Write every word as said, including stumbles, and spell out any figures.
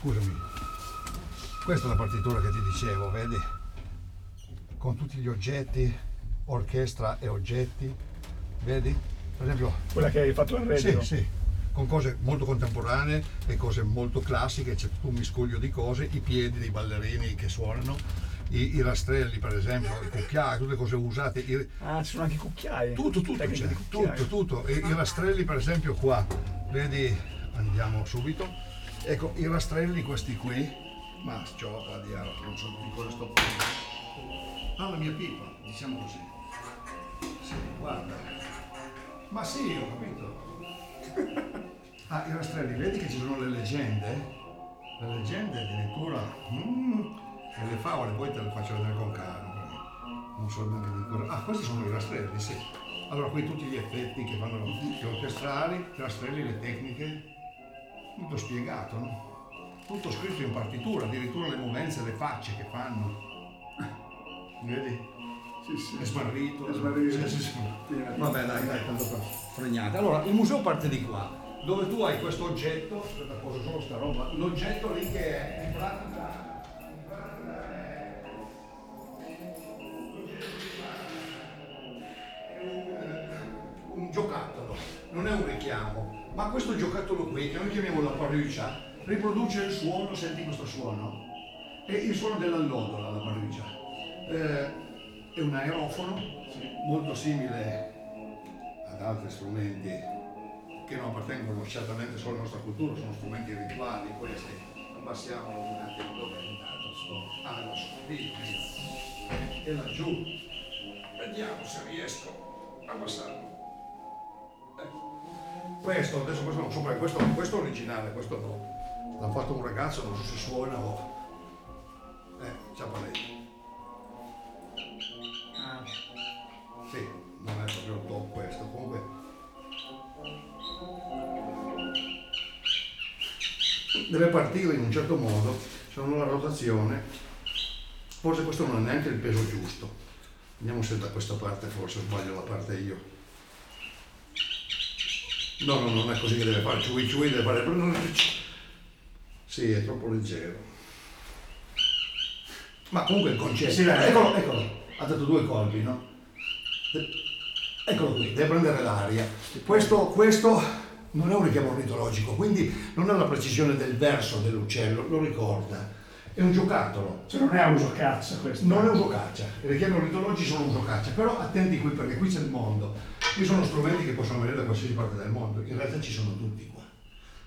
Scusami, questa è la partitura che ti dicevo, vedi? Con tutti gli oggetti, orchestra e oggetti, vedi? Per esempio... Quella che hai fatto all'arredo? Sì, sì, con cose molto contemporanee e cose molto classiche, c'è tutto un miscuglio di cose, i piedi dei ballerini che suonano, i, i rastrelli per esempio, i cucchiai, tutte cose usate. I... Ah, ci sono anche i cucchiai. Tutto, tutto Tecniche c'è, di cucchiai. tutto, tutto. E i rastrelli per esempio qua, vedi, andiamo subito. Ecco, i rastrelli questi qui, ma ciò va di altro, non so di cosa sto parlando. Ah, la mia pipa, diciamo così. Sì, guarda. Ma sì, ho capito. Ah, i rastrelli, vedi che ci sono le leggende? Le leggende addirittura, mm, e le favole, poi te le faccio vedere con calma, perché non so neanche di cosa. Ah, questi sono i rastrelli, sì. Allora, qui tutti gli effetti che fanno gli orchestrali, i rastrelli, le tecniche, tutto spiegato, no? Tutto scritto in partitura, addirittura le movenze, le facce che fanno. Vedi? Sì, sì. È smarrito. È smarrito. Sì, sì, sì. Vabbè, dai, dai, tanto per fregnate. Allora, il museo parte di qua, dove tu hai questo oggetto, aspetta, poso solo sta roba, l'oggetto lì che è in pratica, in pratica è, è un, un giocattolo, non è un richiamo. Ma questo giocattolo qui, che noi chiamiamo la parruccia, riproduce il suono, senti questo suono? È il suono dell'allodola, la parruccia. Eh, è un aerofono, molto simile ad altri strumenti che non appartengono certamente solo alla nostra cultura, sono strumenti rituali questi. Abbassiamolo un attimo, dove è andato sto? Ah, lo so, lì, e laggiù. Vediamo se riesco a abbassarlo. Questo, adesso questo non so perché, questo, questo è originale, questo no. L'ha fatto un ragazzo, non so se suona o... Eh, ciao lei. Ah. Sì, non è proprio il top questo, comunque... Deve partire in un certo modo, se non la rotazione, forse questo non è neanche il peso giusto. Vediamo se da questa parte forse sbaglio la parte io. No, no, non è così che deve fare, ciui ciui deve fare... Sì, è troppo leggero. Ma comunque il concetto... Sì, dai. Eccolo, eccolo, ha dato due colpi, no? Eccolo qui, deve prendere l'aria. Questo, questo non è un richiamo ornitologico, quindi non ha la precisione del verso dell'uccello, lo ricorda. È un giocattolo. Cioè non è a uso caccia questo? Non è uso caccia, i richiami ornitologici sono uso caccia, però attenti qui perché qui c'è il mondo. Qui sono strumenti che possono venire da qualsiasi parte del mondo, in realtà ci sono tutti qua.